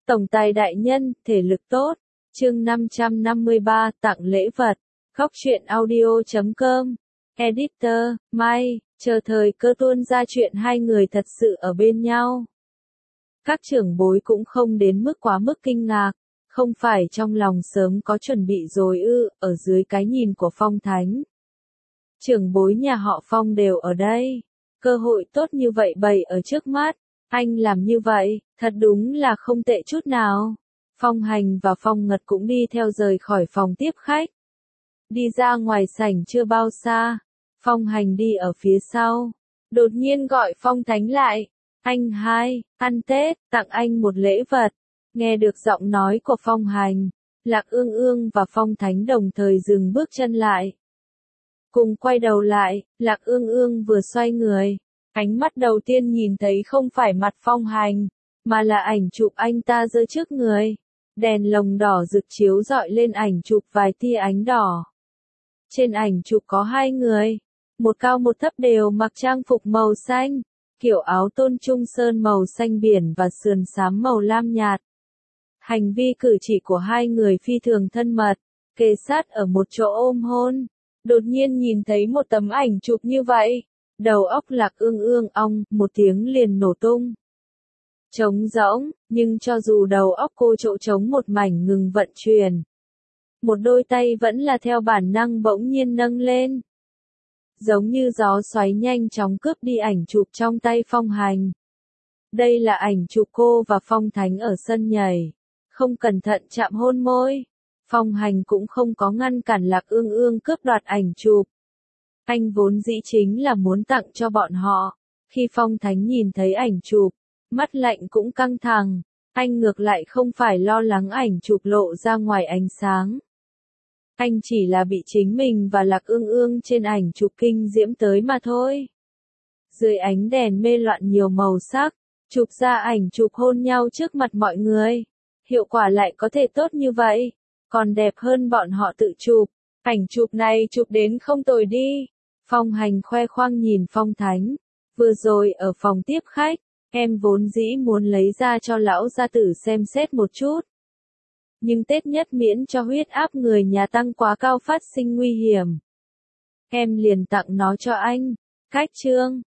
Tổng tài đại nhân, thể lực tốt. Chương 553, tặng lễ vật. Góc truyện audio.com. Editor, May, chờ thời cơ tuôn ra chuyện hai người thật sự ở bên nhau. Các trưởng bối cũng không đến mức quá mức kinh ngạc, không phải trong lòng sớm có chuẩn bị rồi ư, ở dưới cái nhìn của Phong Thánh. Trưởng bối nhà họ Phong đều ở đây, cơ hội tốt như vậy bày ở trước mắt, anh làm như vậy, thật đúng là không tệ chút nào. Phong Hành và Phong Ngật cũng đi theo rời khỏi phòng tiếp khách. Đi ra ngoài sảnh chưa bao xa, Phong Hành đi ở phía sau, đột nhiên gọi Phong Thánh lại. Anh hai, ăn Tết, tặng anh một lễ vật. Nghe được giọng nói của Phong Hành, Lạc Ương Ương và Phong Thánh đồng thời dừng bước chân lại. Cùng quay đầu lại, Lạc Ương Ương vừa xoay người, ánh mắt đầu tiên nhìn thấy không phải mặt Phong Hành, mà là ảnh chụp anh ta giơ trước người. Đèn lồng đỏ rực chiếu rọi lên ảnh chụp vài tia ánh đỏ. Trên ảnh chụp có hai người, một cao một thấp đều mặc trang phục màu xanh, kiểu áo tôn trung sơn màu xanh biển và sườn xám màu lam nhạt. Hành vi cử chỉ của hai người phi thường thân mật, kề sát ở một chỗ ôm hôn. Đột nhiên nhìn thấy một tấm ảnh chụp như vậy, đầu óc Lạc Ương Ương ong, một tiếng liền nổ tung. Trống rỗng, nhưng cho dù đầu óc cô chỗ trống một mảnh ngừng vận chuyển, một đôi tay vẫn là theo bản năng bỗng nhiên nâng lên. Giống như gió xoáy nhanh chóng cướp đi ảnh chụp trong tay Phong Hành. Đây là ảnh chụp cô và Phong Thánh ở sân nhảy, không cẩn thận chạm hôn môi. Phong Hành cũng không có ngăn cản Lạc Ương Ương cướp đoạt ảnh chụp. Anh vốn dĩ chính là muốn tặng cho bọn họ. Khi Phong Thánh nhìn thấy ảnh chụp, mắt lạnh cũng căng thẳng, anh ngược lại không phải lo lắng ảnh chụp lộ ra ngoài ánh sáng. Anh chỉ là bị chính mình và Lạc Ương Ương trên ảnh chụp kinh diễm tới mà thôi. Dưới ánh đèn mê loạn nhiều màu sắc, chụp ra ảnh chụp hôn nhau trước mặt mọi người. Hiệu quả lại có thể tốt như vậy, còn đẹp hơn bọn họ tự chụp. Ảnh chụp này chụp đến không tồi đi. Phong Hành khoe khoang nhìn Phong Thánh. Vừa rồi ở phòng tiếp khách, em vốn dĩ muốn lấy ra cho lão gia tử xem xét một chút. Nhưng Tết nhất miễn cho huyết áp người nhà tăng quá cao phát sinh nguy hiểm. Em liền tặng nó cho anh. Cách chương.